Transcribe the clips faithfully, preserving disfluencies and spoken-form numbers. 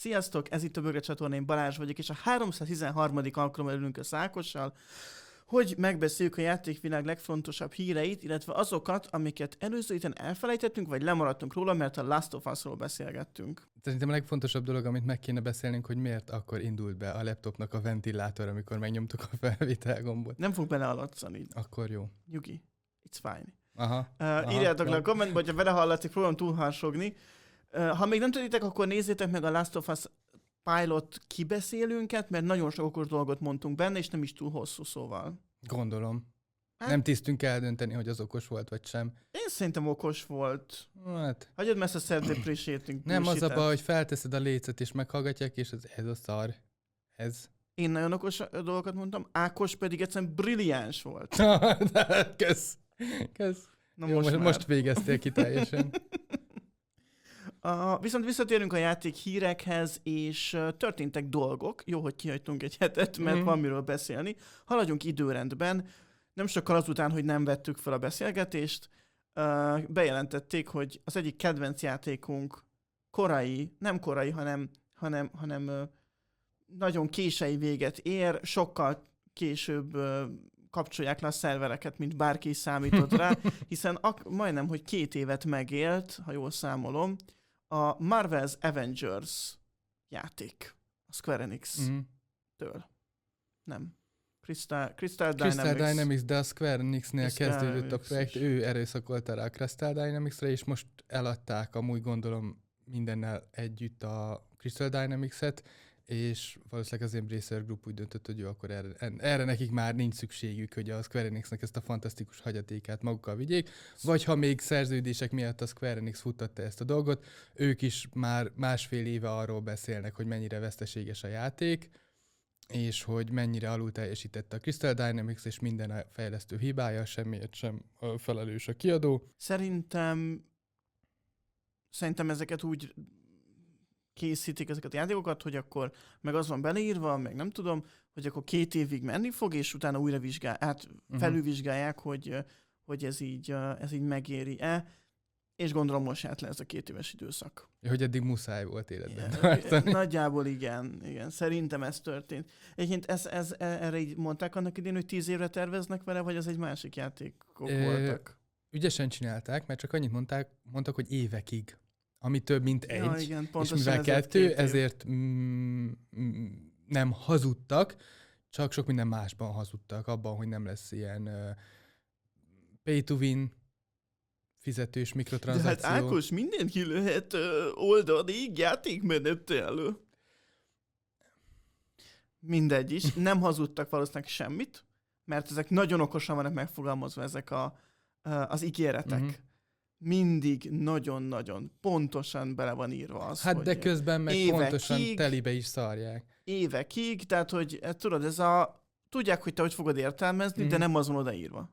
Sziasztok, ez itt a Bögre csatorna, én Balázs vagyok, és a háromszáztizenharmadik alkalommal ülünk össze Ákossal, hogy megbeszéljük a játékvilág legfontosabb híreit, illetve azokat, amiket előző héten elfelejtettünk, vagy lemaradtunk róla, mert a Last of Us-ról beszélgettünk. Szerintem a legfontosabb dolog, amit meg kéne beszélnünk, hogy miért akkor indult be a laptopnak a ventilátor, amikor megnyomtuk a felvétel gombot. Nem fog belehallatszani. Akkor jó. Nyugi. It's fine. Aha. Uh, aha írjátok ja. le a kommentbe, hogyha belehallatszik, próbálom túlharsogni. Uh, ha még nem tudjátok, akkor nézzétek meg a Last of Us Pilot kibeszélünket, mert nagyon sok okos dolgot mondtunk benne, és nem is túl hosszú, szóval. Gondolom. Hát, nem tisztünk eldönteni, hogy az okos volt, vagy sem. Én szerintem okos volt. Hát, Hagyjad messze self-depreciating nem az a bullshit-et. baj, hogy felteszed a lécet, és meghallgatják, és ez, ez a szar. Ez. Én nagyon okos dolgokat mondtam, Ákos pedig egyszerűen brilliáns volt. Kösz. Kösz. Na Jó, most, most, már. most végeztél ki teljesen. Uh, viszont visszatérünk a játék hírekhez, és uh, történtek dolgok. Jó, hogy kihagytunk egy hetet, mert mm. van miről beszélni. Haladjunk időrendben. Nem sokkal azután, hogy nem vettük fel a beszélgetést, uh, bejelentették, hogy az egyik kedvenc játékunk korai, nem korai, hanem, hanem, hanem uh, nagyon késői véget ér, sokkal később uh, kapcsolják le a szervereket, mint bárki is számított rá, hiszen ak- majdnem, hogy két évet megélt, ha jól számolom, a Marvel's Avengers játék, a Square Enix-től. Mm. Nem. Crystal, Crystal Dynamics. Crystal Dynamics, de a Square Enix-nél Crystal kezdődött a Dynamics projekt, is. ő erőszakolta rá a Crystal Dynamics-re, és most eladták amúgy gondolom mindennel együtt a Crystal Dynamics-et, és valószínűleg az Embracer Group úgy döntött, hogy jó, akkor erre, erre nekik már nincs szükségük, hogy a Square Enixnek ezt a fantasztikus hagyatékát magukkal vigyék, vagy ha még szerződések miatt a Square Enix futtatta ezt a dolgot, ők is már másfél éve arról beszélnek, hogy mennyire veszteséges a játék, és hogy mennyire alul teljesítette a Crystal Dynamics, és minden a fejlesztő hibája, semmiért sem felelős a kiadó. Szerintem szerintem ezeket úgy készítik ezeket a játékokat, hogy akkor meg az van beleírva, meg nem tudom, hogy akkor két évig menni fog, és utána újra vizsgál, hát Uh-huh. felülvizsgálják, hogy, hogy ez így, ez így megéri-e, és gondolom most járt le ez a két éves időszak. Ja, hogy eddig muszáj volt életben Igen, tartani. nagyjából igen, igen, szerintem ez történt. Egyébként ez, ez, erre így mondták annak idén, hogy tíz évre terveznek vele, vagy az egy másik játékok Ö, voltak? Ügyesen csinálták, mert csak annyit mondták, mondtak, hogy évekig. Ami több, mint egy. Ja, igen, és pontosan mivel ezért kettő, két év. ezért mm, mm, nem hazudtak, csak sok minden másban hazudtak. Abban, hogy nem lesz ilyen uh, pay to win, fizetős De mikrotranszakció. hát Ákos, mindent ki lehet uh, oldani játékmenettel. Mindegy is. Nem hazudtak valószínűleg semmit, mert ezek nagyon okosan vannak megfogalmazva, ezek a, uh, az ígéretek. Mhm. Mindig nagyon-nagyon pontosan bele van írva az, Hát hogy de közben meg évekig- pontosan telibe is szarják. évekig, tehát hogy eh, tudod, ez a... Tudják, hogy te hogy fogod értelmezni, Mhm. de nem az van odaírva.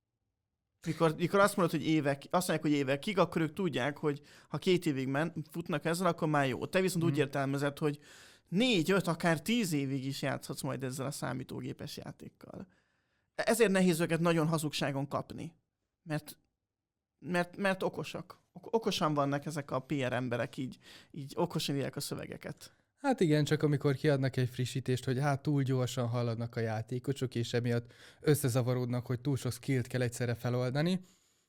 Mikor, mikor azt mondod, hogy évek, azt mondják, hogy évekig, akkor ők tudják, hogy ha két évig men, futnak ezzel, akkor már jó. Te viszont Mhm. úgy értelmezed, hogy négy, öt, akár tíz évig is játszhatsz majd ezzel a számítógépes játékkal. Ezért nehéz őket nagyon hazugságon kapni. Mert, mert, mert okosak. Ok- okosan vannak ezek a pé er emberek, így, így okosan írják a szövegeket. Hát igen, csak amikor kiadnak egy frissítést, hogy hát túl gyorsan haladnak a játékosok, és emiatt összezavarodnak, hogy túl sok skillt kell egyszerre feloldani,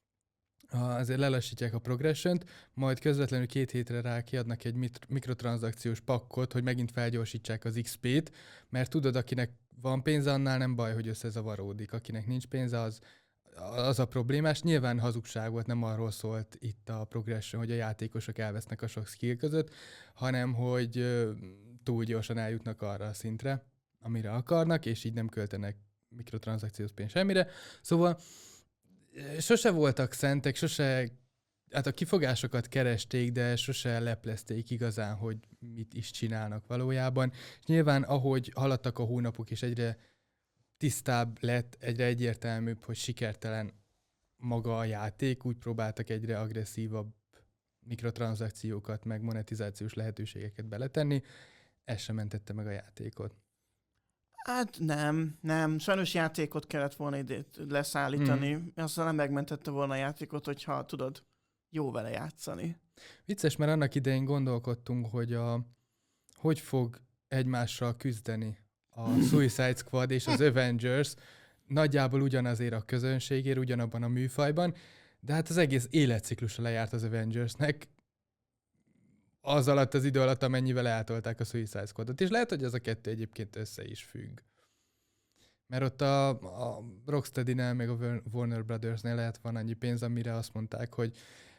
azért lelassítják a progressiont, majd közvetlenül két hétre rá kiadnak egy mit- mikrotranszakciós pakkot, hogy megint felgyorsítsák az iksz pét, mert tudod, akinek van pénze, annál nem baj, hogy összezavaródik. Akinek nincs pénze, az, az a problémás. Nyilván hazugság volt, nem arról szólt itt a progression, hogy a játékosok elvesznek a sok skill között, hanem hogy ö, túl gyorsan eljutnak arra a szintre, amire akarnak, és így nem költenek mikrotranszakciós pénzt semmire. Szóval sose voltak szentek, sose, hát a kifogásokat keresték, de sose leplezték igazán, hogy mit is csinálnak valójában. És nyilván, ahogy haladtak a hónapok, és egyre tisztább lett, egyre egyértelműbb, hogy sikertelen maga a játék, úgy próbáltak egyre agresszívabb mikrotranszakciókat, meg monetizációs lehetőségeket beletenni. Ez sem mentette meg a játékot. Hát nem, nem. Sajnos játékot kellett volna ide leszállítani. Hmm. Azzal nem megmentette volna a játékot, hogyha tudod, jó vele játszani. Vicces, mert annak idején gondolkodtunk, hogy, a, hogy fog egymással küzdeni a Suicide Squad és az Avengers, nagyjából ugyanazért a közönségért, ugyanabban a műfajban, de hát az egész életciklusa lejárt az Avengersnek, az alatt az idő alatt, amennyivel eltolták a Suicide Squadot. És lehet, hogy ez a kettő egyébként össze is függ. Mert ott a, a Rocksteady-nél, meg a Warner Brothersnél lehet van annyi pénz, amire azt mondták, hogy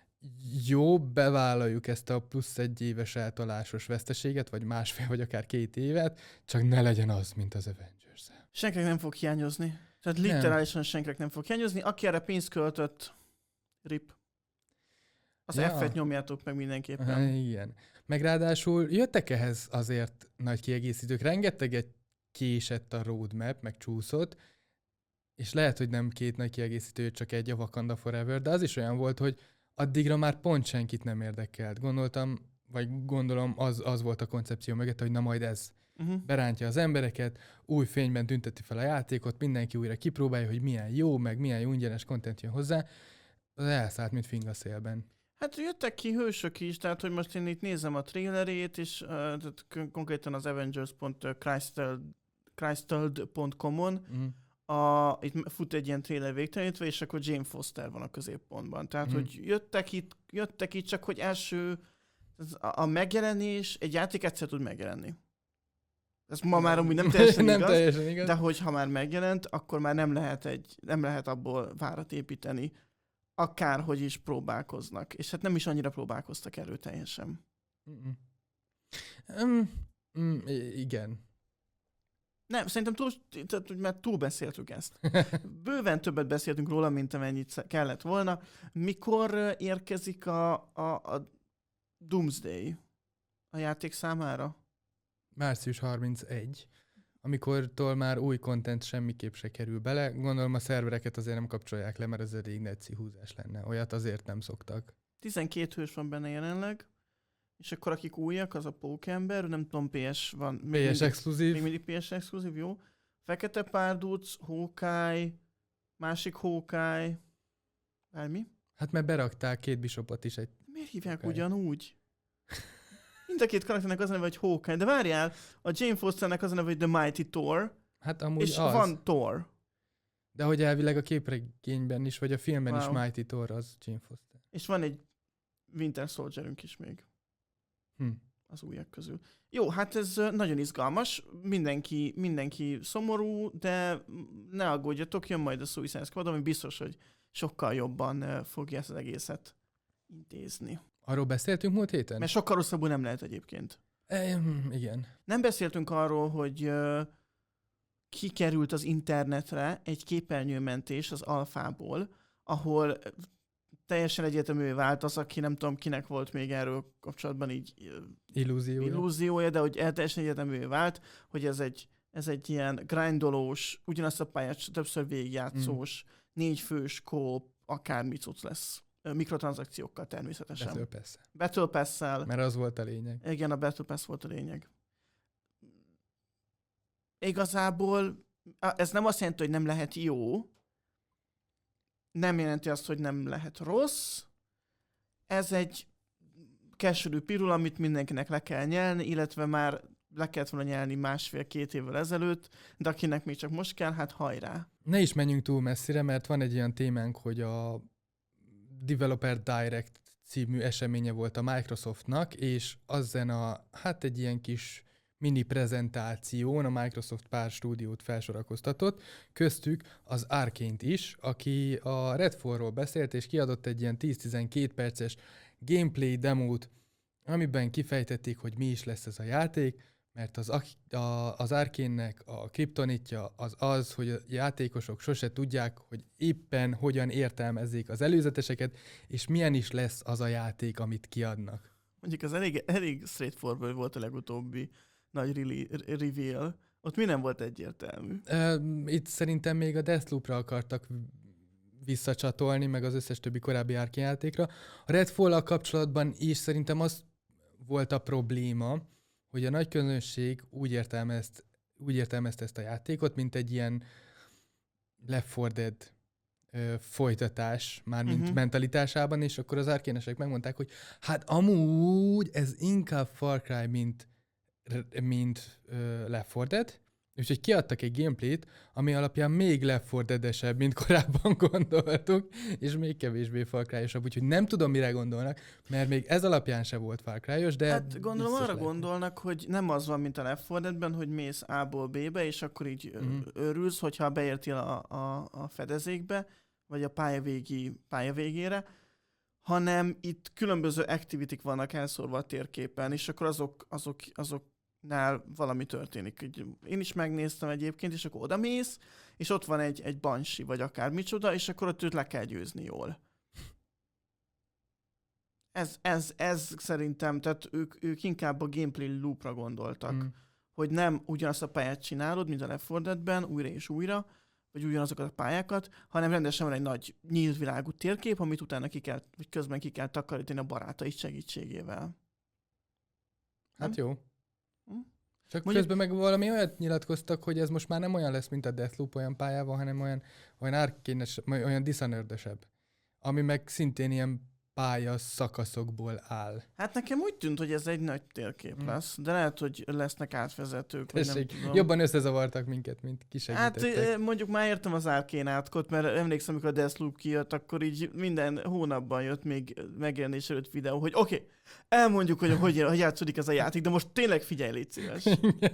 jó, bevállaljuk ezt a plusz egy éves eltolásos veszteséget, vagy másfél, vagy akár két évet, csak ne legyen az, mint az Avengers-el. Senkinek nem fog hiányozni. Tehát literálisan senkinek nem fog hiányozni. Aki erre pénzt költött, rip. Az ja. F-et nyomjátok meg mindenképpen. Ha, igen. Meg ráadásul jöttek ehhez azért nagy kiegészítők. Rengeteget késett a roadmap, meg csúszott, és lehet, hogy nem két nagy kiegészítő, csak egy a Wakanda Forever, de az is olyan volt, hogy addigra már pont senkit nem érdekelt. Gondoltam, vagy gondolom az, az volt a koncepció mögött, hogy na majd ez uh-huh. berántja az embereket, új fényben tünteti fel a játékot, mindenki újra kipróbálja, hogy milyen jó, meg milyen jó ingyenes content jön hozzá. Az elszállt, mint fing a szélben. Hát jöttek ki hősök is, tehát hogy most én itt nézem a trailerét, és uh, tehát konkrétan az avengers pont crystalled pont com-on mm. a, itt fut egy ilyen trailer végtelenítve, és akkor Jane Foster van a középpontban. Tehát, mm. hogy jöttek itt, jöttek itt, csak hogy első a, a megjelenés, egy játék egyszer tud megjelenni. Ez ma már amúgy nem teljesen nem igaz, teljesen igaz, de hogyha már megjelent, akkor már nem lehet, egy, nem lehet abból várat építeni, akárhogy is próbálkoznak. És hát nem is annyira próbálkoztak erőteljesen. Mm-mm. Um, mm, igen. Nem, szerintem túl, tehát, mert túl beszéltük ezt. Bőven többet beszéltünk róla, mint amennyit kellett volna. Mikor érkezik a, a, a Doomsday a játék számára? március harmincegy, amikortól már új content semmiképp se kerül bele. Gondolom a szervereket azért nem kapcsolják le, mert ez elég netszi húzás lenne. Olyat azért nem szoktak. tizenkét hős van benne jelenleg, és akkor akik újak, az a Pókember, nem tudom, pé es van. pé es exkluzív. Még mindig pé es exkluzív, jó. Fekete Párduc, Hawkeye, másik Hawkeye, bármi. Hát mert berakták két Bishopot is egy... Miért hívják Hawkeye ugyanúgy? Mind a két karakternek az a neve, hogy Hawkeye, de várjál, a Jane Fosternek az a neve, hogy The Mighty Thor, hát amúgy és az. van Thor. De hogy elvileg a képregényben is, vagy a filmben wow. is Mighty Thor az Jane Foster. És van egy Winter Soldierünk is még. Hm. Az újak közül. Jó, hát ez nagyon izgalmas, mindenki, mindenki szomorú, de ne aggódjatok, jön majd a Suicide Squad, ami biztos, hogy sokkal jobban fogja ezt az egészet intézni. Arról beszéltünk múlt héten? Mert sokkal rosszabbul nem lehet egyébként. E, igen. Nem beszéltünk arról, hogy uh, kikerült az internetre egy képernyőmentés az alfából, ahol teljesen egyértelművé vált az, aki nem tudom kinek volt még erről kapcsolatban így illúziója, illúziója de hogy teljesen egyértelművé vált, hogy ez egy, ez egy ilyen grindolós, ugyanazt a pályát többször végigjátszós, mm. négyfős kóp, akármi cucc lesz. Mikrotranszakciókkal természetesen. Battle Pass-szel. Battle Pass-szel. Mert az volt a lényeg. Igen, a Battle Pass volt a lényeg. Igazából ez nem azt jelenti, hogy nem lehet jó, nem jelenti azt, hogy nem lehet rossz. Ez egy keserű pirul, amit mindenkinek le kell nyelni, illetve már le kellett volna nyelni másfél-két évvel ezelőtt, de akinek még csak most kell, hát hajrá. Ne is menjünk túl messzire, mert van egy ilyen témánk, hogy a Developer Direct című eseménye volt a Microsoftnak, és azon a, hát egy ilyen kis mini prezentáción a Microsoft pár stúdiót felsorakoztatott, köztük az Arkane-t is, aki a Redfallról beszélt, és kiadott egy ilyen tíz-tizenkét perces gameplay demót, amiben kifejtették, hogy mi is lesz ez a játék, mert az, a, az Arkane-nek a kriptonitja az az, hogy a játékosok sose tudják, hogy éppen hogyan értelmezzék az előzeteseket, és milyen is lesz az a játék, amit kiadnak. Mondjuk az elég, elég straightforward volt a legutóbbi nagy reveal. Ott mi nem volt egyértelmű? Itt szerintem még a Deathloop-ra akartak visszacsatolni, meg az összes többi korábbi Arkane játékra. A Redfall-al kapcsolatban is szerintem az volt a probléma, hogy a nagy közönség úgy, értelmezt, úgy értelmezte ezt a játékot, mint egy ilyen Left four Dead ö, folytatás, már mint uh-huh. mentalitásában, és akkor az Arkane-esek megmondták, hogy hát amúgy ez inkább Far Cry, mint mint uh, Left four Dead, úgyhogy kiadtak egy gameplayt, ami alapján még Left four Dead-esebb, mint korábban gondoltuk, és még kevésbé Far Cry-osabb, úgyhogy nem tudom, mire gondolnak, mert még ez alapján se volt Far Cry-os, de... Hát gondolom arra lehet. gondolnak, hogy nem az van, mint a Left four Dead-ben, hogy mész A-ból B-be, és akkor így mm. örülsz, hogyha beértél a, a, a fedezékbe, vagy a pályavégi pálya végére, hanem itt különböző activity-k vannak elszórva a térképen, és akkor azok, azok, azoknál valami történik. Én is megnéztem egyébként, és akkor odamész, és ott van egy, egy banshee, vagy akár micsoda, és akkor ott őt le kell győzni jól. Ez, ez, ez szerintem, tehát ők, ők inkább a gameplay loopra gondoltak, mm. hogy nem ugyanazt a pályát csinálod, mint a Left four Dead-ben, újra és újra, vagy ugyanazokat a pályákat, hanem rendesen van egy nagy nyílt világú térkép, amit utána ki kell, vagy közben ki kell takarítani a barátai segítségével. Hát jó. Hm? Csak Mondjuk... közben meg valami olyat nyilatkoztak, hogy ez most már nem olyan lesz, mint a Deathloop olyan pályával, hanem olyan, olyan árkénes, olyan Dishonored-esebb. Ami meg szintén ilyen pálya szakaszokból áll. Hát nekem úgy tűnt, hogy ez egy nagy térkép hmm. lesz, de lehet, hogy lesznek átvezetők. Tessék, jobban összezavartak minket, mint kisegítettek. Hát mondjuk már értem az Arkane átkot, mert emlékszem, amikor a Deathloop kijött, akkor így minden hónapban jött még megjelenés előtt videó, hogy oké, okay, elmondjuk, hogy hogy, hogy játszódik ez a játék, de most tényleg figyelj, légy szíves.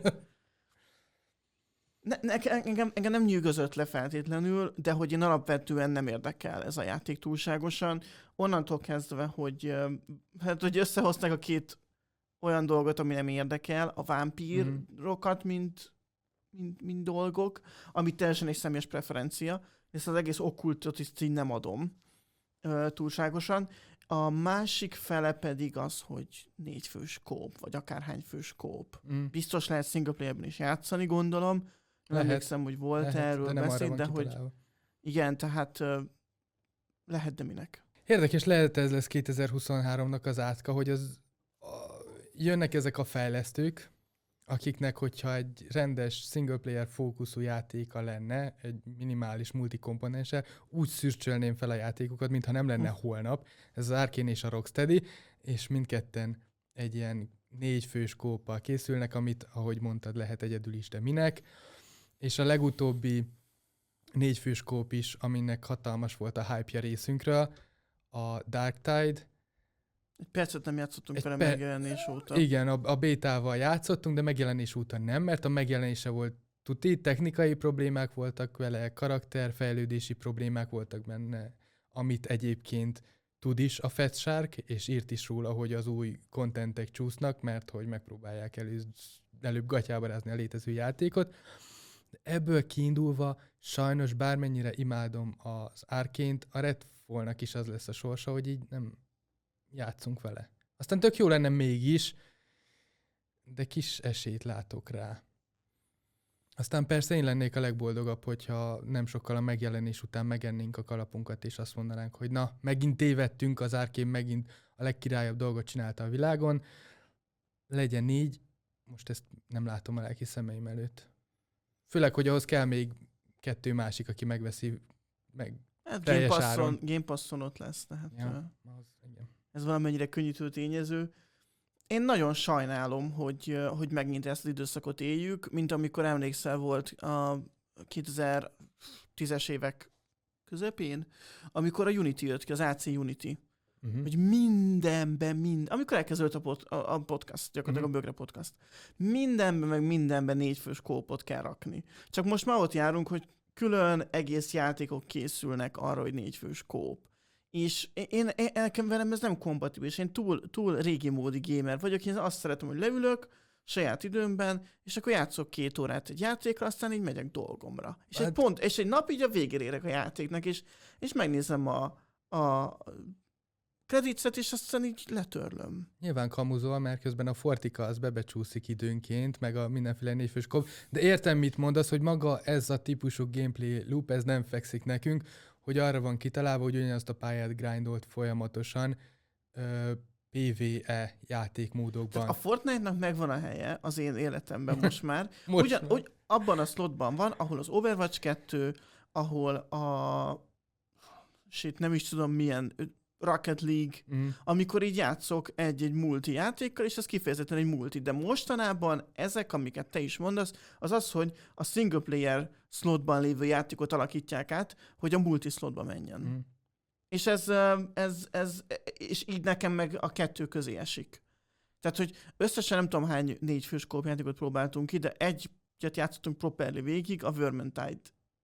Ne, ne, engem, engem nem nyűgözött le feltétlenül, de hogy én alapvetően nem érdekel ez a játék túlságosan. Onnantól kezdve, hogy, hát, hogy összehozták a két olyan dolgot, ami nem érdekel, a vámpírokat, mm. mint, mint, mint dolgok, ami teljesen egy személyes preferencia, és az egész okkultot is így nem adom uh, túlságosan. A másik fele pedig az, hogy négy fős kóp, vagy akárhány fős kóp. Mm. Biztos lehet single playerben is játszani, gondolom. Nem emlékszem, hogy volt lehet, erről de beszéd, de hogy igen, tehát uh, lehet, de minek. Érdekes, lehet ez lesz kétezer-huszonháromnak az átka, hogy az, a, jönnek ezek a fejlesztők, akiknek, hogyha egy rendes single player fókuszú játéka lenne, egy minimális multikomponenssel, úgy szürcsölném fel a játékokat, mintha nem lenne hm. holnap. Ez az Arkane és a Rocksteady, és mindketten egy ilyen négy fős kóppal készülnek, amit, ahogy mondtad, lehet egyedül is, de minek. És a legutóbbi négy fős kóp is, aminek hatalmas volt a hype-ja részünkről, a Dark Tide. Egy percet nem játszottunk vele pe- megjelenés óta. Igen, a, a bétával játszottunk, de megjelenés óta nem, mert a megjelenése volt tuti, technikai problémák voltak vele, karakterfejlődési problémák voltak benne, amit egyébként tud is a Fat Shark, és írt is róla, hogy az új kontentek csúsznak, mert hogy megpróbálják elő, előbb gatyába rázni a létező játékot. De ebből kiindulva sajnos bármennyire imádom az Arkane-t, a Redfall-nak is az lesz a sorsa, hogy így nem játszunk vele. Aztán tök jó lenne mégis, de kis esélyt látok rá. Aztán persze én lennék a legboldogabb, hogyha nem sokkal a megjelenés után megennénk a kalapunkat, és azt mondanánk, hogy na, megint tévedtünk, az Arkane megint a legkirályabb dolgot csinálta a világon. Legyen így, most ezt nem látom a lelki szemeim előtt. Főleg, hogy ahhoz kell még kettő másik, aki megveszi meg hát teljes Game áron. Passon, Game Passon ott lesz, tehát ja, az, igen. Ez valamennyire könnyítő tényező. Én nagyon sajnálom, hogy, hogy megint ezt az időszakot éljük, mint amikor emlékszel volt a kétezer-tízes évek közepén, amikor a Unity jött ki, az á cé Unity. Uh-huh. Hogy mindenben, mind, amikor elkezdődött a, pod, a, a podcast, gyakorlatilag uh-huh. a Bögre podcast, mindenben, meg mindenben négyfős kópot kell rakni. Csak most már ott járunk, hogy külön egész játékok készülnek arra, hogy négyfős kóp. És én, én, nekem velem ez nem kompatibilis, én túl, túl régi módi gamer vagyok, én azt szeretem, hogy leülök saját időmben, és akkor játszok két órát egy játékra, aztán így megyek dolgomra. És, hát... egy, pont, és egy nap így a végére érek a játéknak, és, és megnézem a, a kreditszet, és aztán így letörlöm. Nyilván kamuzol, mert közben a Fortika az bebecsúszik időnként, meg a mindenféle négyfős kóp, de értem, mit mondasz, hogy maga ez a típusú gameplay loop, ez nem fekszik nekünk, hogy arra van kitalálva, hogy ugyanazt a pályát grindolt folyamatosan ö, pé vé e játékmódokban. Tehát a Fortnite-nak megvan a helye az én életemben most már. most Ugyan, már. Úgy, abban a slotban van, ahol az Overwatch kettő, ahol a... Shit, nem is tudom milyen Rocket League, Mm. amikor így játszok egy-egy multi játékkal, és ez kifejezetten egy multi. De mostanában ezek, amiket te is mondasz, az az, hogy a single player slotban lévő játékot alakítják át, hogy a multi slotba menjen. Mm. És ez, ö, ez, ez, és így nekem meg a kettő közé esik. Tehát, hogy összesen nem tudom hány négy fős kópjátékot próbáltunk ki, de egyet játszottunk properly végig, a Vermintide.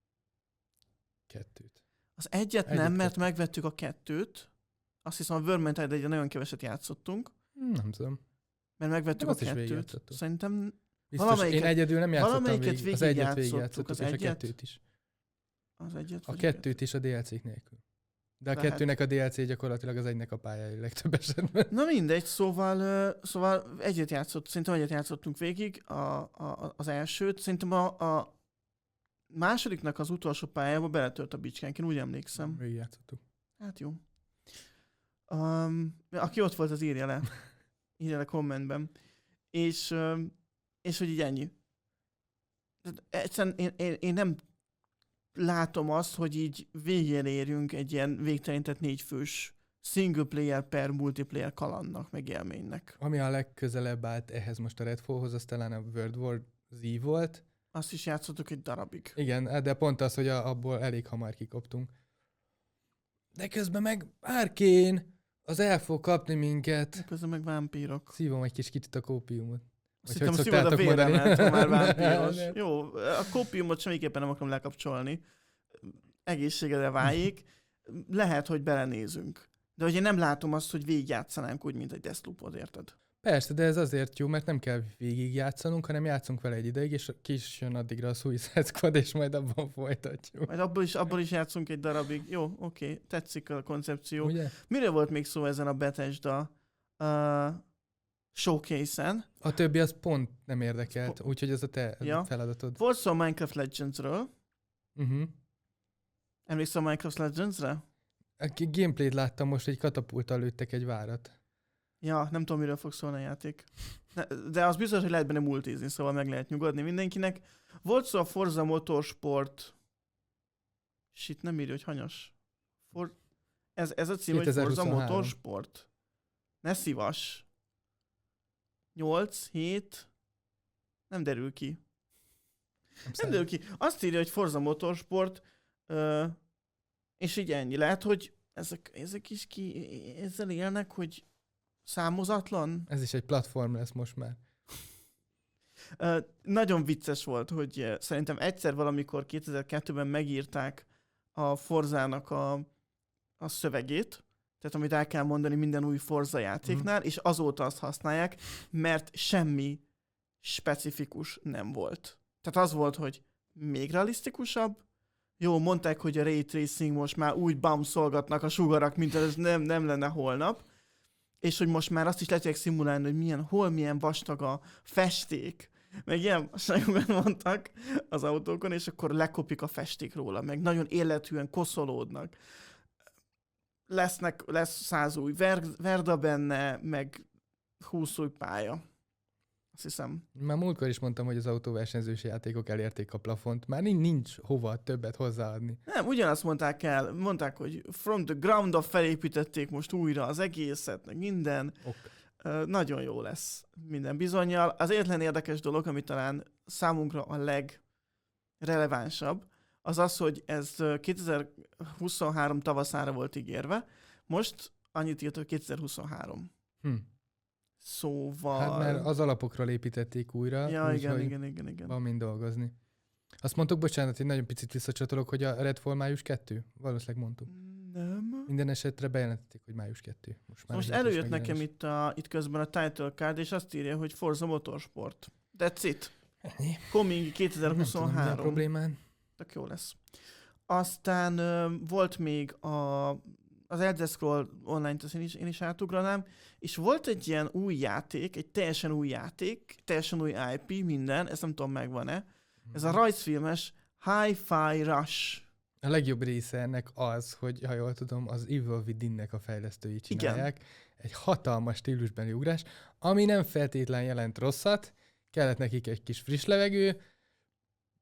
Kettőt. Az egyet, Egyet nem, mert kettőt. megvettük a kettőt. Azt hiszem a Vermintide egyet nagyon keveset játszottunk, Nem tudom. mert megvettük De a azt is kettőt. végigjátszottuk. Szerintem Biztos, Valamelyiket- én egyedül nem játszottam valamelyiket végig. Az végig egyet játszottuk, végigjátszottuk, az és a egyet. kettőt is. az egyet A vagy kettőt is a dé el cé-k nélkül. De a Lehet. kettőnek a dé el cé gyakorlatilag az egynek a pályája legtöbb esetben. Na mindegy, szóval, ö, szóval egyet játszott, szerintem egyet játszottunk végig, a, a, az elsőt. Szerintem a, a másodiknak az utolsó pályába beletört a bicskánk, én úgy emlékszem. Végigjátszottuk. Hát jó. Um, aki ott volt, az írja le. Írja le kommentben. És, um, és hogy így ennyi. Tehát egyszerűen én, én, én nem látom azt, hogy így végén érjünk egy ilyen végtelenített négyfős single player per multiplayer kalandnak, meg élménynek. Ami a legközelebb állt ehhez most a Redfallhoz, az talán a World War Z volt. Azt is játszottuk egy darabig. Igen, de pont az, hogy a, abból elég hamar kikoptunk. De közben meg Arkane, az el fog kapni minket. Közben meg vámpírok. Szívom egy kis kicsit a kópiumot. Azt Vagy hittem, hogy szívod a szoktátok mondani? véremet, ha már vámpíros. Nem. Jó, a kópiumot semmiképpen nem akarom lekapcsolni. Egészségedre váljék. Lehet, hogy belenézünk. De hogy én nem látom azt, hogy végigjátszanánk úgy, mint egy Deathloopot, érted? Persze, de ez azért jó, mert nem kell végigjátszanunk, hanem játszunk vele egy ideig, és ki is jön addigra a Suicide Squad, és majd abban folytatjuk. Majd abból is, abból is játszunk egy darabig. Jó, oké, okay. Tetszik a koncepció. Ugye? Mire volt még szó ezen a Bethesda uh, showcase-en? A többi az pont nem érdekelt, úgyhogy ez a te Ja. feladatod. Volt szó a Minecraft Legends-ről. Uh-huh. Emlékszel a Minecraft Legends-re? A g- gameplayt láttam most, egy katapulttal lőttek egy várat. Ja, nem tudom, miről fog szólni a játék. Ne, de az biztos, hogy lehet benne multizni, szóval meg lehet nyugodni mindenkinek. Volt szó a Forza Motorsport... Shit, nem írja, hogy hanyas. For... Ez, ez a cím, hogy Forza kétezer-huszonhárom. Motorsport. Ne szívas. nyolc, hét... Nem derül ki. Nem Nem számít. derül ki. Azt írja, hogy Forza Motorsport, ö, és így ennyi. Lehet, hogy ezek, ezek is ki ezzel élnek, hogy számozatlan. Ez is egy platform lesz most már. Ö, nagyon vicces volt, hogy ö, szerintem egyszer valamikor kétezer-kettőben megírták a Forzának a, a szövegét, tehát amit el kell mondani minden új Forza játéknál, és azóta azt használják, mert semmi specifikus nem volt. Tehát az volt, hogy még realisztikusabb. Jó, mondták, hogy a Ray Tracing most már úgy bounce-olgatnak a sugarak, mint ez nem, nem lenne holnap. És hogy most már azt is lehet szimulálni, hogy milyen, hol milyen vastag a festék. Meg ilyen hasonlóan mondtak az autókon, és akkor lekopik a festék róla, meg nagyon élethűen koszolódnak. Lesznek, lesz száz új ver- verda benne, meg húsz új pálya. Azt hiszem. Már múltkor is mondtam, hogy az autóversenyzős játékok elérték a plafont. Már nincs, nincs hova többet hozzáadni. Nem, ugyanazt mondták el, mondták, hogy from the ground up felépítették most újra az egészet, meg minden. Ok. Uh, nagyon jó lesz minden bizonnyal. Az egyetlen érdekes dolog, ami talán számunkra a legrelevánsabb, az az, hogy ez uh, kétezer-huszonhárom tavaszára volt ígérve, most annyit írt, hogy kétezer-huszonhárom. Hm. Szóval... Hát mert az alapokról építették újra, Ja, igen, úgyhogy igen, igen, igen. van mind dolgozni. Azt mondtuk, bocsánat, én nagyon picit visszacsatolok, hogy a Redfall május kettő. Valószínűleg mondtuk. Nem. Minden esetre bejelentették, hogy május kettő. Most, már Most egy napos előjött nekem megjelenés. itt, a, itt közben a title card, és azt írja, hogy Forza Motorsport. That's it. Ennyi. Coming Nem tudom, milyen kétezer-huszonhárom. problémán. Tök jó lesz. Aztán ö, volt még a, az Elder Scroll Online-t, azt én is, én is átugranám, és volt egy ilyen új játék, egy teljesen új játék, teljesen új i pé, minden, ezt nem tudom megvan-e. Ez a rajzfilmes Hi-Fi Rush. A legjobb része ennek az, hogy ha jól tudom, az Evil Within-nek a fejlesztői csinálják. Igen. Egy hatalmas stílusbeli ugrás, ami nem feltétlen jelent rosszat, kellett nekik egy kis friss levegő.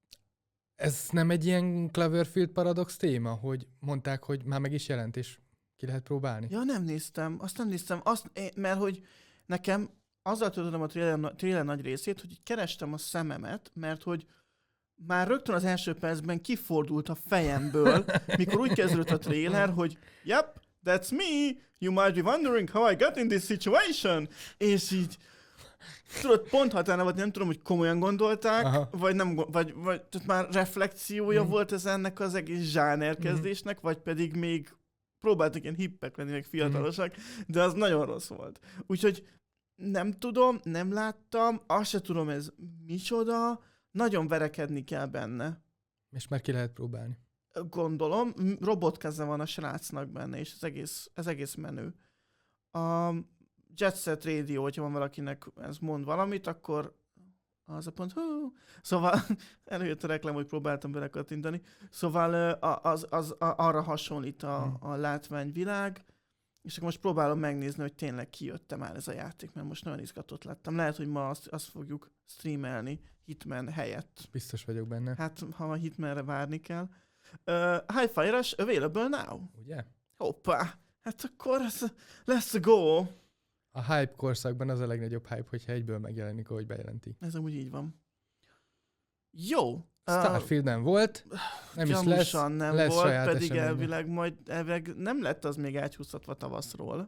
Ez nem egy ilyen Cloverfield paradox téma, hogy mondták, hogy már meg is jelent, és Ki lehet próbálni? Ja, nem néztem. Azt nem néztem. Azt, mert hogy nekem azzal töltöttem a trailer, trailer nagy részét, hogy így kerestem a szememet, mert hogy már rögtön az első percben kifordult a fejemből, mikor úgy kezdődött a trailer, hogy yep, that's me, you might be wondering how I got in this situation. És így, tudod, pont határa volt, nem tudom, hogy komolyan gondolták, Aha. vagy nem, vagy, vagy tehát már reflekciója mm. volt ez ennek az egész zsánerkezdésnek, mm. vagy pedig még próbáltak ilyen hippek lenni, meg fiatalosak, mm. de az nagyon rossz volt. Úgyhogy nem tudom, nem láttam, azt se tudom, ez micsoda, nagyon verekedni kell benne. És már ki lehet próbálni. Gondolom, robotkeze van a srácnak benne, és ez egész, ez egész menő. A Jet Set Radio, hogyha van valakinek ez mond valamit, akkor az a pont, hú. Szóval előjött a reklám, hogy próbáltam belekattintani. Szóval az, az, az arra hasonlít a, a látványvilág, és akkor most próbálom megnézni, hogy tényleg kijött már ez a játék, mert most nagyon izgatott lettem. Lehet, hogy ma azt, azt fogjuk streamelni Hitman helyett. Biztos vagyok benne. Hát, ha a Hitmanre várni kell. Uh, Hi-Fi Rush available now. Ugye? Hoppá! Hát akkor let's go! A hype korszakban az a legnagyobb hype, hogyha egyből megjelenik, ahogy bejelenti. Ez amúgy így van. Jó! Starfield nem volt, nem is lesz, nem lesz volt, saját pedig eseménye. elvileg majd elvileg nem lett az még áthúztatva tavaszról.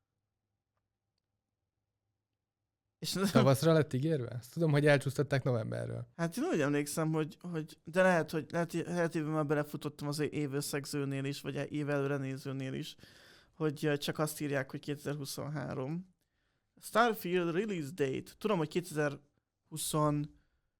És tavaszra lett ígérve? Azt tudom, hogy elcsúsztatták novemberről. Hát én úgy emlékszem, hogy, hogy de lehet, hogy lehet, lehet évben már belefutottam az évösszegzőnél is, vagy év előre nézőnél is, hogy csak azt írják, hogy kétezer-huszonhárom. Starfield release date. Tudom, hogy kétezer-huszonegy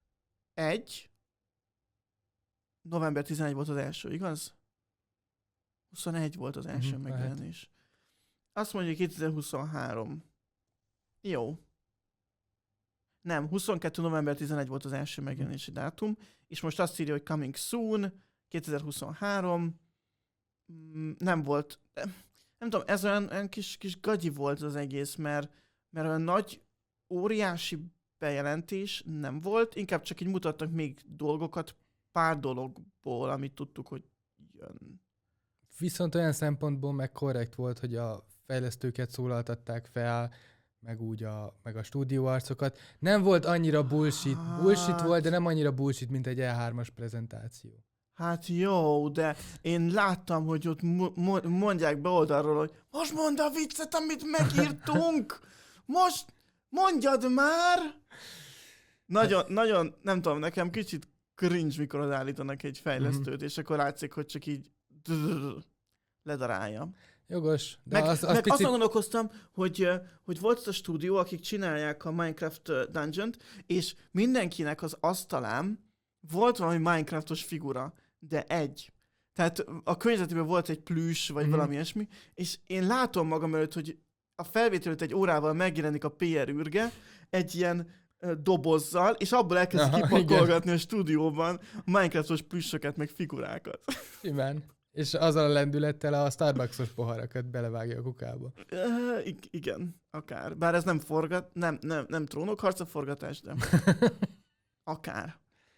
november tizenegy volt az első, igaz? huszonegy volt az első mm-hmm, megjelenés. Azt mondja, kétezer-huszonhárom. Jó. Nem, huszonkettő november tizenegy volt az első megjelenési mm. dátum, és most azt írja, hogy coming soon, kétezer-huszonhárom. Nem volt, nem tudom, ez olyan, olyan kis, kis gagyi volt az egész, mert, mert olyan nagy, óriási bejelentés nem volt, inkább csak így mutattak még dolgokat, pár dologból, amit tudtuk, hogy jön. Viszont olyan szempontból meg korrekt volt, hogy a fejlesztőket szólaltatták fel, meg úgy a, meg a stúdióarcokat. Nem volt annyira bullshit. Hát... Bullshit volt, de nem annyira bullshit, mint egy E hármas prezentáció. Hát jó, de én láttam, hogy ott mo- mondják be oldalról, hogy most mondd a viccet, amit megírtunk! Most mondjad már! Nagyon, hát... nagyon, nem tudom, nekem kicsit cringe, mikor odállítanak egy fejlesztőt, mm-hmm. és akkor látszik, hogy csak így ledarálja. Jogos. De meg az, az meg picit... azon gondolkoztam, hogy, hogy volt az a stúdió, akik csinálják a Minecraft Dungeon-t, és mindenkinek az asztalán volt valami Minecraftos figura, de egy. Tehát a környezetében volt egy plüss, vagy mm. valami ilyesmi, és én látom magam előtt, hogy a felvételőt egy órával megjelenik a pé er űrge, egy ilyen uh, dobozzal, és abból elkezd kipakolgatni a stúdióban a Minecraftos plüssöket, meg figurákat. Simán. És azzal a lendülettel a Starbucks-os poharakat belevágja a kukába. Uh, ig- igen, akár. Bár ez nem forgat, nem, nem, nem trónokharca forgatás, de akár.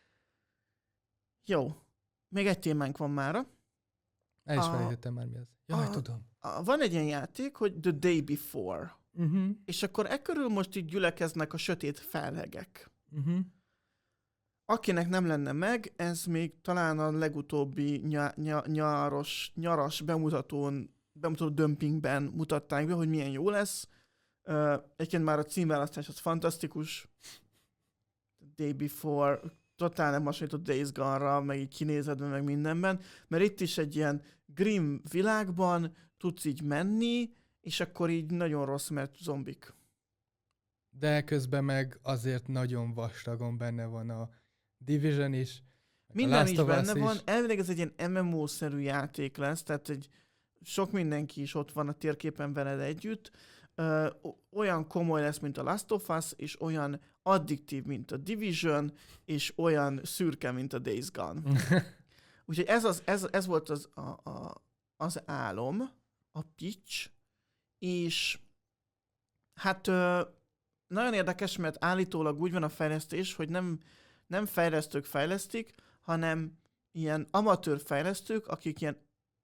Jó. Még egy témánk van mára. El is felejtettem már mi az. Jaj, a, tudom. A, van egy ilyen játék, hogy The Day Before. Uh-huh. És akkor e körül most így gyülekeznek a sötét felhegek. Uh-huh. Akinek nem lenne meg, ez még talán a legutóbbi ny- ny- nyaros, nyaras bemutatón, bemutató dömpingben mutatták be, hogy milyen jó lesz. Uh, egyébként már a címválasztás az fantasztikus. The Day Before, totál nem hasonlított Days Gone-ra, meg így kinézetben, meg mindenben, mert itt is egy ilyen grim világban tudsz így menni, és akkor így nagyon rossz, mert zombik. De közben meg azért nagyon vastagon benne van a Division is. Minden is benne is. Van. Elvileg ez egy ilyen em em o-szerű játék lesz, tehát egy sok mindenki is ott van a térképen veled együtt. Ö, olyan komoly lesz, mint a Last of Us, és olyan addiktív, mint a Division, és olyan szürke, mint a Days Gone. Úgyhogy ez, az, ez, ez volt az, a, a, az álom, a pitch, és hát ö, nagyon érdekes, mert állítólag úgy van a fejlesztés, hogy nem nem fejlesztők fejlesztik, hanem ilyen amatőr fejlesztők, akik ilyen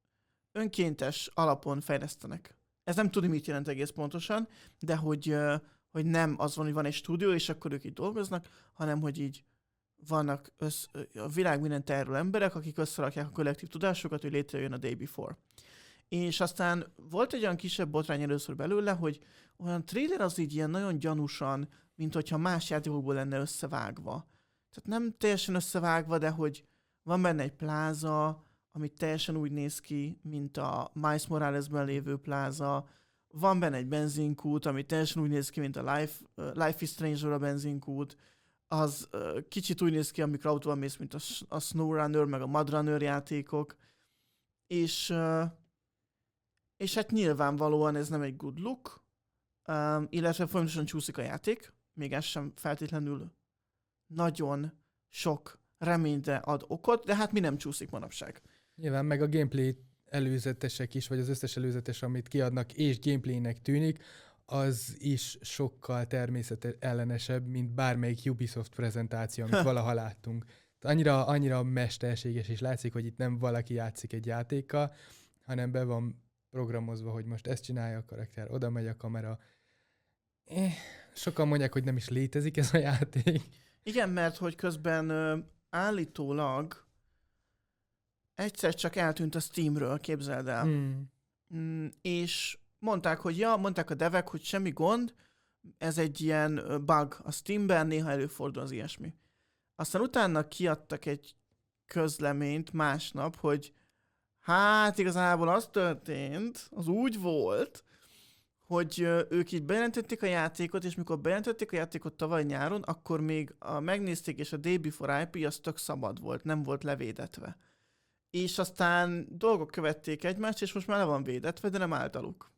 önkéntes alapon fejlesztenek. Ez nem tudom, mit jelent egész pontosan, de hogy, hogy nem az van, hogy van egy stúdió, és akkor ők így dolgoznak, hanem hogy így vannak össz, a világ minden terről emberek, akik összerakják a kollektív tudásokat, hogy létrejön a Day Before. És aztán volt egy olyan kisebb botrány először belőle, hogy olyan trailer az így ilyen nagyon gyanúsan, mint hogyha más játékokból lenne összevágva. Tehát nem teljesen összevágva, de hogy van benne egy pláza, ami teljesen úgy néz ki, mint a Miles Moralesben lévő pláza. Van benne egy benzinkút, ami teljesen úgy néz ki, mint a Life, uh, Life is Strange-ről a benzinkút. Az uh, kicsit úgy néz ki, amikor autóval mész, mint a, a SnowRunner, meg a Mudrunner játékok. És, uh, és hát nyilvánvalóan ez nem egy good look, um, illetve folyamatosan csúszik a játék. Még ez sem feltétlenül nagyon sok reményre ad okot, de hát mi nem csúszik manapság. Nyilván meg a gameplay előzetesek is, vagy az összes előzetes, amit kiadnak, és gameplaynek tűnik, az is sokkal természetellenesebb, mint bármelyik Ubisoft prezentáció, amit valaha láttunk. Annyira, annyira mesterséges, és látszik, hogy itt nem valaki játszik egy játékkal, hanem be van programozva, hogy most ezt csinálja a karakter, oda megy a kamera. Eh, sokan mondják, hogy nem is létezik ez a játék. Igen, mert hogy közben ö, állítólag egyszer csak eltűnt a Steamről, képzeld el. Hmm. Mm, és mondták, hogy ja, mondták a devek, hogy semmi gond, ez egy ilyen bug a Steamben, néha előfordul az ilyesmi. Aztán utána kiadtak egy közleményt másnap, hogy hát igazából az történt, az úgy volt, hogy ők így bejelentették a játékot, és mikor bejelentették a játékot tavaly nyáron, akkor még a, megnézték, és a Day Before i pé az tök szabad volt, nem volt levédetve. És aztán dolgok követték egymást, és most már le van védetve, de nem általuk.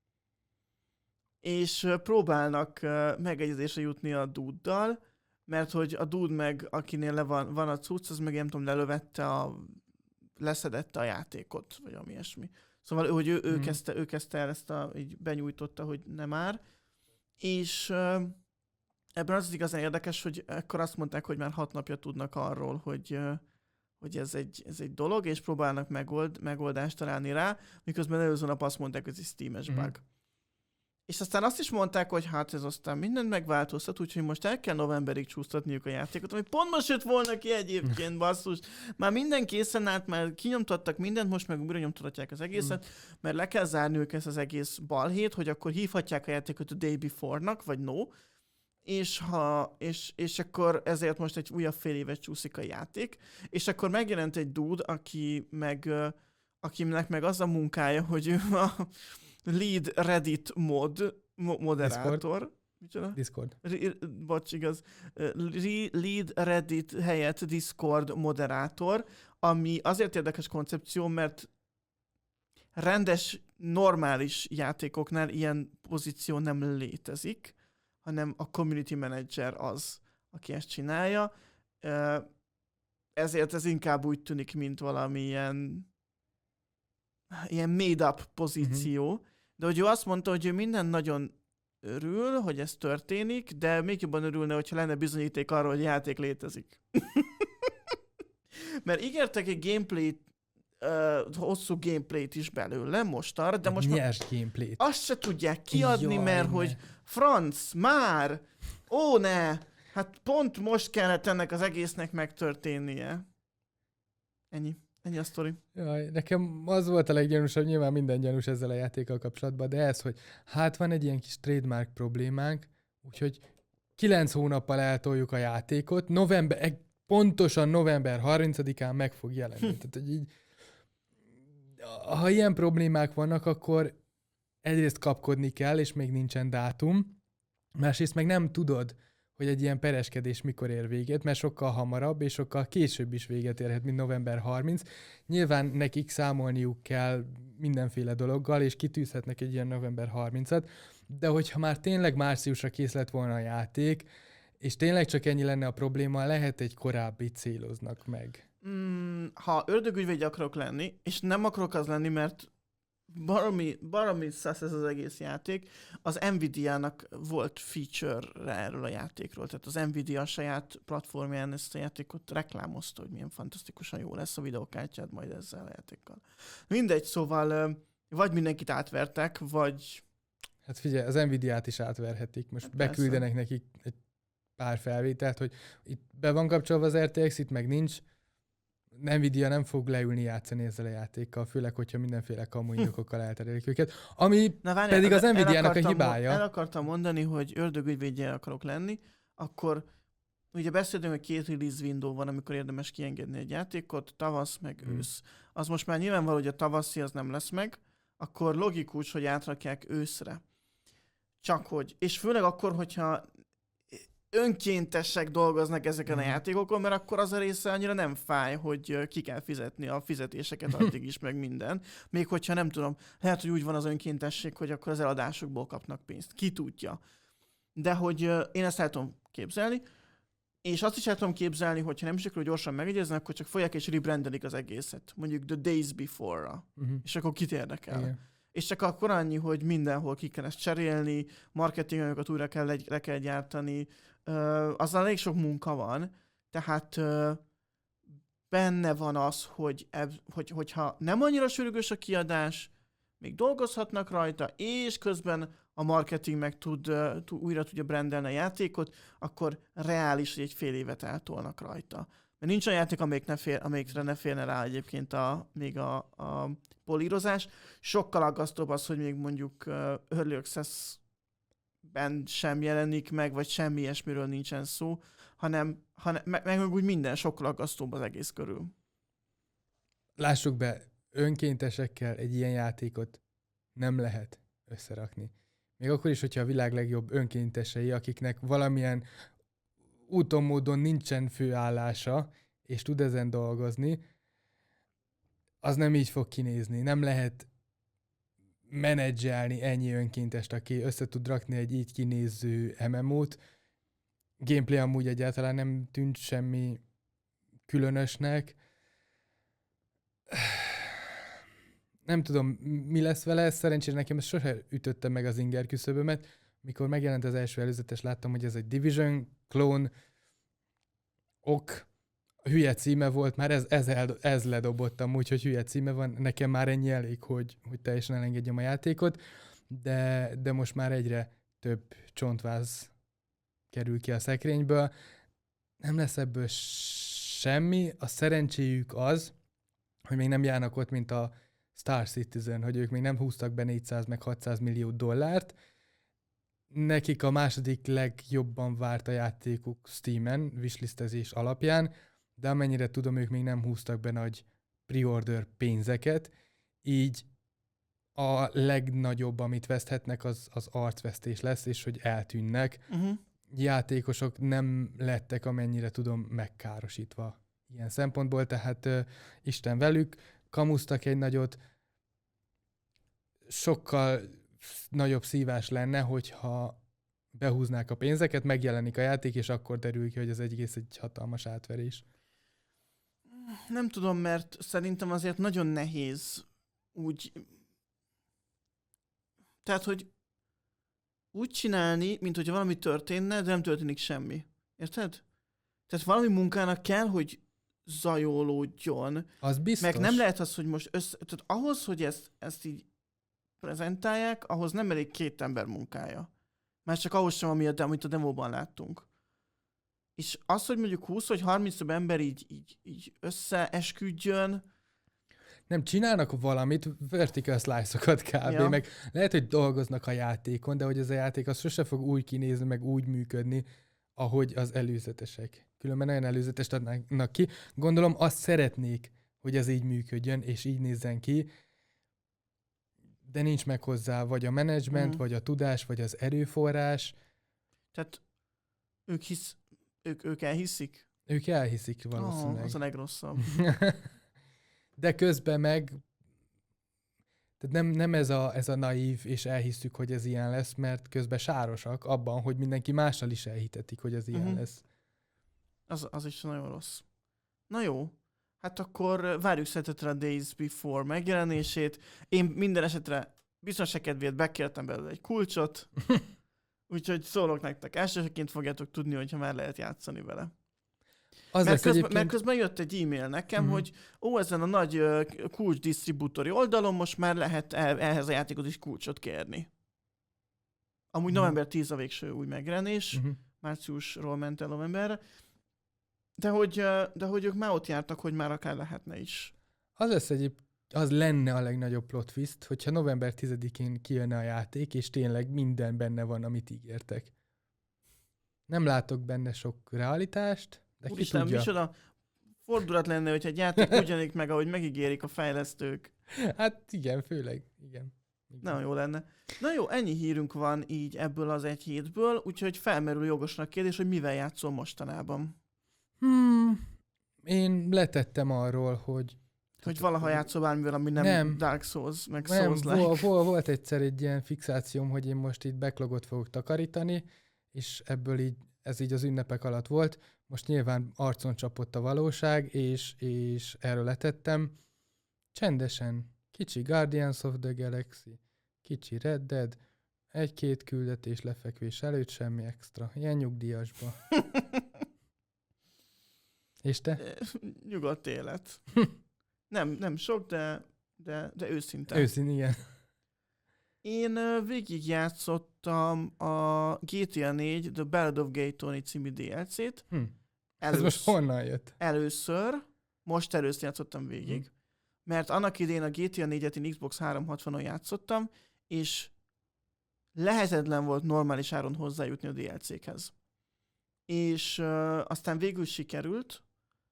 És próbálnak megegyezésre jutni a dude-dal, mert hogy a dude meg, akinél le van, van a cucc, az meg nem tudom, lelövette a, leszedette a játékot, vagy ami ilyesmi. Szóval, hogy ő, ő, hmm. kezdte, ő kezdte el ezt a, így benyújtotta, hogy nem már. És uh, ebben az, az igazán érdekes, hogy ekkor azt mondták, hogy már hat napja tudnak arról, hogy, uh, hogy ez, egy, ez egy dolog, és próbálnak megold, megoldást találni rá, miközben előző nap azt mondták, hogy ez egy Steam-es hmm. bug. És aztán azt is mondták, hogy hát ez aztán mindent megváltoztat, úgyhogy most el kell novemberig csúsztatniuk a játékot, ami pont most jött volna ki egyébként, basszus. Már minden készen állt, már kinyomtattak mindent, most meg újra nyomtatják az egészet, mert le kell zárniuk ezt az egész balhét, hogy akkor hívhatják a játékot a Day Before-nak, vagy no, és, ha, és, és akkor ezért most egy újabb fél évet csúszik a játék, és akkor megjelent egy dude, aki meg, akinek meg az a munkája, hogy ő a lead Reddit mod, mo- moderátor. Discord. Discord. R- bocs, igaz. R- lead Reddit helyett Discord moderátor, ami azért érdekes koncepció, mert rendes, normális játékoknál ilyen pozíció nem létezik, hanem a community manager az, aki ezt csinálja. Ezért ez inkább úgy tűnik, mint valami ilyen, ilyen made-up pozíció. Uh-huh. De hogy ő azt mondta, hogy ő minden nagyon örül, hogy ez történik, de még jobban örülne, hogyha lenne bizonyíték arra, hogy a játék létezik. Mert ígértek egy gameplay, uh, hosszú gameplayt is belőle mostanra, de most nyers gameplayt. Azt se tudják kiadni, Jaj, mert ne. hogy franc, már, ó ne, hát pont most kellett ennek az egésznek megtörténnie. Ennyi. Ennyi a sztori. Jaj, nekem az volt a leggyanúsabb, nyilván minden gyanús ezzel a játékkal kapcsolatban, de ez, hogy hát van egy ilyen kis trademark problémánk, úgyhogy kilenc hónappal eltoljuk a játékot, november, pontosan november harmincadikán meg fog jelenni. Tehát, hogy így, ha ilyen problémák vannak, akkor egyrészt kapkodni kell, és még nincsen dátum, másrészt meg nem tudod, hogy egy ilyen pereskedés mikor ér véget, mert sokkal hamarabb és sokkal később is véget érhet, mint november harmincadika. Nyilván nekik számolniuk kell mindenféle dologgal, és kitűzhetnek egy ilyen november harmincadikat, de hogyha már tényleg márciusra kész lett volna a játék, és tényleg csak ennyi lenne a probléma, lehet egy korábbi céloznak meg. Mm, ha ördögügyvéd akarok lenni, és nem akarok az lenni, mert baromi, baromi szasz ez az egész játék. Az Nvidia-nak volt feature erről a játékról, tehát az Nvidia a saját platformján ezt a játékot reklámozta, hogy milyen fantasztikusan jó lesz a videókártyád majd ezzel a játékkal. Mindegy, szóval vagy mindenkit átvertek, vagy... Hát figyelj, az Nvidia-t is átverhetik. Most hát beküldenek nekik egy pár felvételt, hogy itt be van kapcsolva az er té exs, itt meg nincs. Nvidia nem fog leülni játszani ezzel a játékkal, főleg, hogyha mindenféle kamu indokokkal elterelik őket. Ami Na, várjál, pedig az Nvidia-nak a hibája. El akartam mondani, hogy ördögügyvédje akarok lenni, akkor ugye beszéltünk, hogy két release window van, amikor érdemes kiengedni egy játékot, tavasz meg hmm. ősz. Az most már nyilvánvaló, hogy a tavaszi az nem lesz meg, akkor logikus, hogy átrakják őszre. Csak hogy. És főleg akkor, hogyha önkéntesek dolgoznak ezeken a játékokon, mert akkor az a része annyira nem fáj, hogy ki kell fizetni a fizetéseket addig is, meg minden. Még hogyha nem tudom, lehet, hogy úgy van az önkéntesség, hogy akkor az eladásokból kapnak pénzt. Ki tudja. De hogy én ezt el tudom képzelni, és azt is el tudom képzelni, hogyha nem sikerül gyorsan megegyeznek, akkor csak fogják és rebrandelik az egészet. Mondjuk The Days Before-ra. Uh-huh. És akkor kit érdekel. Igen. És csak akkor annyi, hogy mindenhol ki kell ezt cserélni, marketinganyagokat újra kell, legy- le kell gyártani, uh, azzal elég sok munka van, tehát uh, benne van az, hogy, eb- hogy hogyha nem annyira sürgős a kiadás, még dolgozhatnak rajta, és közben a marketing meg tud, uh, tud, újra tudja brandelni a játékot, akkor reális, hogy egy fél évet eltolnak rajta. Mert nincs olyan játék, amelyik ne fél, amelyikre ne félne rá egyébként a, még a, a polírozás. Sokkal aggasztóbb az, hogy még mondjuk uh, Early Access-ben sem jelenik meg, vagy semmi ilyesmiről nincsen szó, hanem, hanem meg, meg úgy minden sokkal aggasztóbb az egész körül. Lássuk be, önkéntesekkel egy ilyen játékot nem lehet összerakni. Még akkor is, hogyha a világ legjobb önkéntesei, akiknek valamilyen úton módon nincsen főállása, és tud ezen dolgozni, az nem így fog kinézni. Nem lehet menedzselni ennyi önkéntest, aki össze tud rakni egy így kinéző em em o-t. Gameplay amúgy egyáltalán nem tűnt semmi különösnek. Nem tudom, mi lesz vele, szerencsére nekem ez sose ütötte meg az inger küszöbömet. Mikor megjelent az első előzetes, láttam, hogy ez egy Division klón, ok, hülye címe volt, már ez, ez, el, ez ledobottam, úgyhogy hülye címe van, nekem már ennyi elég, hogy, hogy teljesen elengedjem a játékot, de, de most már egyre több csontváz kerül ki a szekrényből. Nem lesz ebből semmi, a szerencséjük az, hogy még nem járnak ott, mint a Star Citizen, hogy ők még nem húztak be négyszáz meg hatszáz millió dollárt. Nekik a második legjobban várt a játékuk Steamen, wishlistezés alapján, de amennyire tudom, ők még nem húztak be nagy pre-order pénzeket, így a legnagyobb, amit veszthetnek, az, az arcvesztés lesz, és hogy eltűnnek. Uh-huh. Játékosok nem lettek, amennyire tudom, megkárosítva ilyen szempontból, tehát uh, Isten velük, kamusztak egy nagyot, sokkal nagyobb szívás lenne, hogyha behúznák a pénzeket, megjelenik a játék, és akkor derül ki, hogy az egész egy hatalmas átverés. Nem tudom, mert szerintem azért nagyon nehéz úgy... Tehát, hogy úgy csinálni, mint hogyha valami történne, de nem történik semmi. Érted? Tehát valami munkának kell, hogy zajolódjon. Az biztos. Meg nem lehet az, hogy most össze... Tehát ahhoz, hogy ezt, ezt így prezentálják, ahhoz nem elég két ember munkája. Már csak ahhoz sem, ami a, amit a demóban láttunk. És az, hogy mondjuk húsz vagy harminc ember így, így, így összeesküdjön... Nem, csinálnak valamit, vertical slice-okat kb. Ja. Meg lehet, hogy dolgoznak a játékon, de hogy ez a játék az sose fog úgy kinézni, meg úgy működni, ahogy az előzetesek. Különben nagyon előzetest adnak ki. Gondolom azt szeretnék, hogy ez így működjön, és így nézzen ki, de nincs meg hozzá vagy a menedzsment, mm. vagy a tudás, vagy az erőforrás. Tehát ők, hisz, ők, ők elhiszik? Ők elhiszik valószínűleg. Oh, az a legrosszabb. De közben meg tehát nem, nem ez, a, ez a naív, és elhiszük, hogy ez ilyen lesz, mert közben sárosak abban, hogy mindenki mással is elhitetik, hogy ez ilyen uh-huh. lesz. Az, az is nagyon rossz. Na jó. Hát akkor várjuk szeretettel a Days Before megjelenését. Én minden esetre biztonság kedvéért bekértem belőle egy kulcsot, úgyhogy szólok nektek. Elsőként fogjátok tudni, hogyha már lehet játszani vele. Az mert, közben, egyébként... mert közben jött egy e-mail nekem, uh-huh. hogy ó, ezen a nagy uh, kulcs disztribútori oldalon most már lehet el, ehhez a játékot is kulcsot kérni. Amúgy uh-huh. november tíz a végső új megjelenés, uh-huh. márciusról ment el novemberre, de hogy, uh, de hogy ők már ott jártak, hogy már akár lehetne is. Az lesz egyéb, az lenne a legnagyobb plot twist, hogyha november tizedikén kijönne a játék, és tényleg minden benne van, amit ígértek. Nem látok benne sok realitást, de ki Úristen, tudja. micsoda fordulat lenne, hogyha egy játék úgy jelenik meg, ahogy megígérik a fejlesztők. Hát igen, főleg, igen. igen. Nagyon jó lenne. Na jó, ennyi hírünk van így ebből az egy hétből, úgyhogy felmerül jogosnak kérdés, hogy mivel játszol mostanában. Hmm, én letettem arról, hogy... Hogy valaha játszol bármivel, ami nem, nem Dark Souls, meg nem, Souls-like. Vol, vol, volt egyszer egy ilyen fixációm, hogy én most itt backlogot fogok takarítani, és ebből így, ez így az ünnepek alatt volt. Most nyilván arcon csapott a valóság, és, és erről letettem. Csendesen, kicsi Guardians of the Galaxy, kicsi Red Dead, egy-két küldetés lefekvés előtt, semmi extra. Ilyen nyugdíjasba. És te? Nyugodt élet. nem, nem sok, de, de, de őszinte. Őszín, igen. Én uh, végigjátszottam a gé té á négy The Ballad of Gay Tony című dé el cét. Hm. Elősz... Ez most honnan jött? Először, most először játszottam végig. Hm. Mert annak idén a gé té á négyet én Xbox háromszázhatvanon játszottam, és lehetetlen volt normális áron hozzájutni a dé el cékhez. És uh, aztán végül sikerült,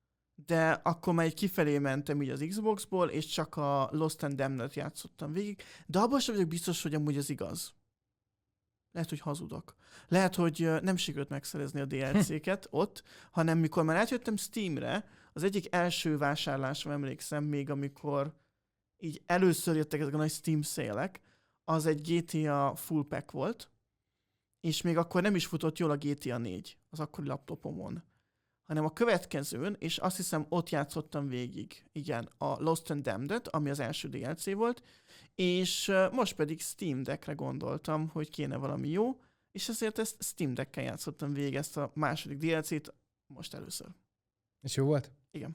de akkor már egy kifelé mentem így az Xboxból, és csak a Lost and Damned játszottam végig, de abban sem vagyok biztos, hogy amúgy ez igaz. Lehet, hogy hazudok. Lehet, hogy nem sikerült megszerezni a dé el céket ott, hanem mikor már átjöttem Steamre, az egyik első vásárlásra emlékszem, még amikor így először jöttek ezek a nagy Steam szélek, az egy gé té á full pack volt, és még akkor nem is futott jól a gé té á négy az akkori laptopomon, hanem a következőn, és azt hiszem ott játszottam végig, igen, a Lost and Damned, ami az első dé el cé volt, és most pedig Steam Deckre gondoltam, hogy kéne valami jó, és ezért ezt Steam Deckkel játszottam végig ezt a második dé el cét most először. És jó volt? Igen.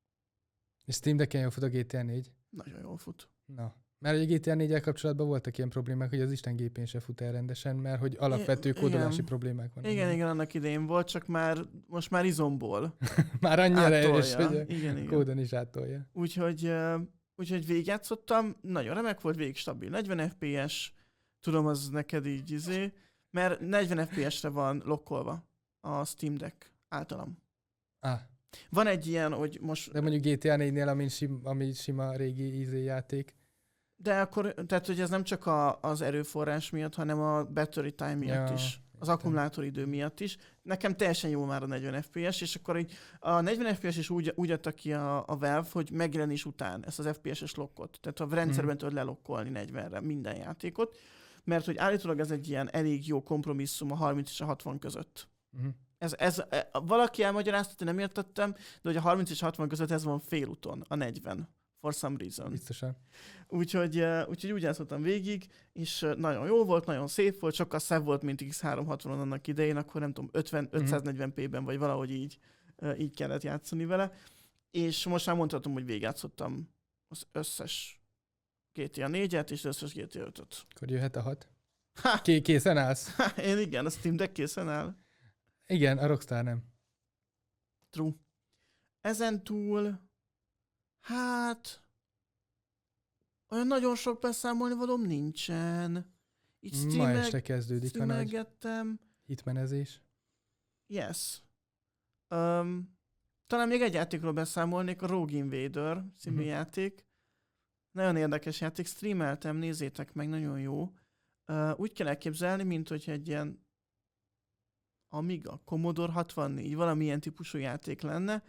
És Steam Decken jól fut a gé té á négy? Nagyon jól fut. Na. Mert a gé té á négyel kapcsolatban voltak ilyen problémák, hogy az Isten gépén se fut el rendesen, mert hogy alapvető kódolási igen. problémák vannak. Igen, igen, annak idején volt, csak már most már izomból. Már annyira erős, hogy igen, igen. kódon is áttolja. Úgyhogy, uh, úgyhogy végigjátszottam, nagyon remek volt, végig stabil, negyven ef pé es, tudom, az neked így izé, mert negyven ef pé esre van lokkolva a Steam Deck általam. Ah. Van egy ilyen, hogy most... De mondjuk gé té á négynél, ami, sim, ami sima régi ízé játék. De akkor, tehát hogy ez nem csak a, az erőforrás miatt, hanem a battery time miatt ja, is. Az akkumulátoridő miatt is. Nekem teljesen jó már a negyven ef pé es, és akkor így a negyven ef pé es is úgy, úgy adta ki a, a Valve, hogy megjelenés után ezt az ef pé es-es lokkot. Tehát a rendszerben tudod lelokkolni negyvenre minden játékot, mert hogy állítólag ez egy ilyen elég jó kompromisszum a harminc és a hatvan között. Uh-huh. Ez, ez, valaki elmagyarázta, hogy nem értettem, de hogy a harminc és hatvan között ez van félúton, a negyven. For some reason. Biztosan. Úgyhogy, úgyhogy úgy játszottam végig, és nagyon jó volt, nagyon szép volt, sokkal szebb volt, mint X háromszázhatvanon annak idején, akkor nem tudom, ötven, ötszáznegyven pé-ben, vagy valahogy így, így kellett játszani vele. És most már mondhatom, hogy végigjátszottam az összes gé té á négyet, és az összes gé té á ötöt. Akkor jöhet a hat. Ké- készen állsz? Ha, én igen, a Steam Deck készen áll. Igen, a Rockstar nem. True. Ezen túl, hát... olyan nagyon sok beszámolni valóm nincsen. Így streameg... Ma este kezdődik a nagy hitmenezés. Yes. Um, talán még egy játékról beszámolnék, a Rogue Invader című uh-huh. játék. Nagyon érdekes játék, streameltem, nézzétek meg, nagyon jó. Uh, úgy kell elképzelni, mint hogy egy ilyen Amiga, Commodore hatvannégy, valamilyen típusú játék lenne.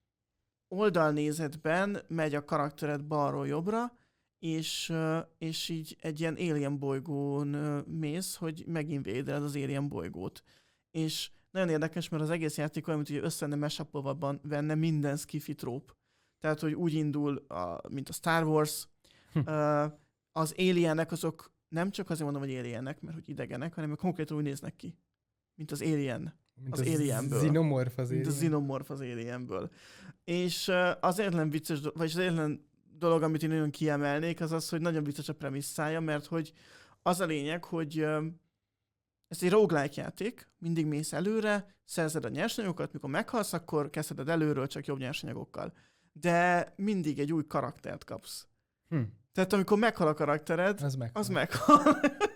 Oldalnézetben megy a karaktered balról jobbra, és, és így egy ilyen alien bolygón mész, hogy meginvédeled az alien bolygót. És nagyon érdekes, mert az egész játék olyan, mint hogy össze-ne mashup-olva venne minden skifi tróp. Tehát, hogy úgy indul, a, mint a Star Wars. Hm. Uh, az alienek azok nem csak azért mondom, hogy alienek, mert hogy idegenek, hanem konkrétan úgy néznek ki, mint az alien. Mint az az Alienből. Xenomorph az Mint Alien. a Xenomorph az Alienből. És uh, az egyetlen vicces, do- vagy az egyetlen dolog, amit én nagyon kiemelnék, az az, hogy nagyon vicces a premisszája, mert hogy az a lényeg, hogy uh, ez egy roguelike játék, mindig mész előre, szerzed a nyersanyagokat, mikor meghalsz, akkor kezdheted előről csak jobb nyersanyagokkal. De mindig egy új karaktert kapsz. Hm. Tehát amikor meghal a karaktered, Az meghal. az meghal.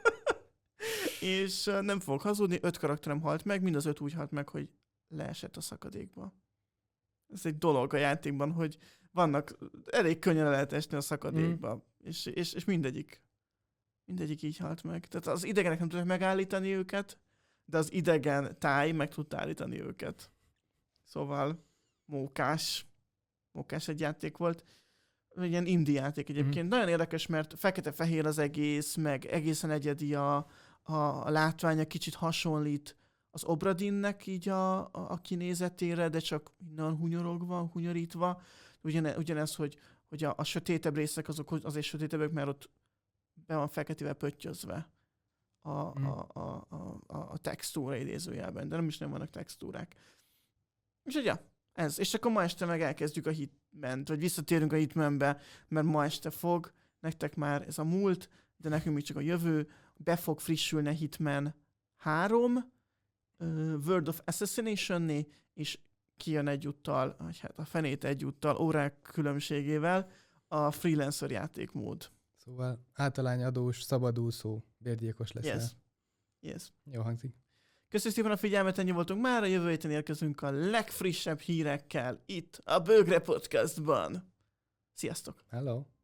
És uh, nem fogok hazudni, öt karakterem halt meg, mind az öt úgy halt meg, hogy leesett a szakadékba. Ez egy dolog a játékban, hogy vannak, elég könnyen lehet esni a szakadékba, mm. és, és, és mindegyik, mindegyik így halt meg. Tehát az idegenek nem tudják megállítani őket, de az idegen táj meg tudta állítani őket. Szóval mókás, mókás egy játék volt. Egy ilyen indie játék egyébként. Mm. Nagyon érdekes, mert fekete-fehér az egész, meg egészen egyedi a, a, a látványa, kicsit hasonlít az Obradinnek így a, a, a kinézetére, de csak innen hunyorogva, hunyorítva. Ugyane, ugyanez, hogy, hogy a, a sötétebb részek azok azért sötétebbek, mert ott be van feketével pöttyözve a, mm. a, a, a, a textúra idézőjelben, de nem is nem vannak textúrák. És ugye, ez. És akkor ma este meg elkezdjük a Hitman-t, vagy visszatérünk a Hitmanbe, mert ma este fog, nektek már ez a múlt, de nekünk még csak a jövő, be fog frissülni a Hitman három, uh, World of Assassination-né, és kijön egyúttal, vagy hát a fenét egyúttal, órák különbségével a freelancer játékmód. Szóval általány adós, szabadúszó, bérgyilkos leszel. Yes. Yes. Jó hangzik. Köszönjük szépen a figyelmet, ennyi voltunk már, a jövő héten érkezünk a legfrissebb hírekkel itt a Bögre Podcastban. Sziasztok! Hello!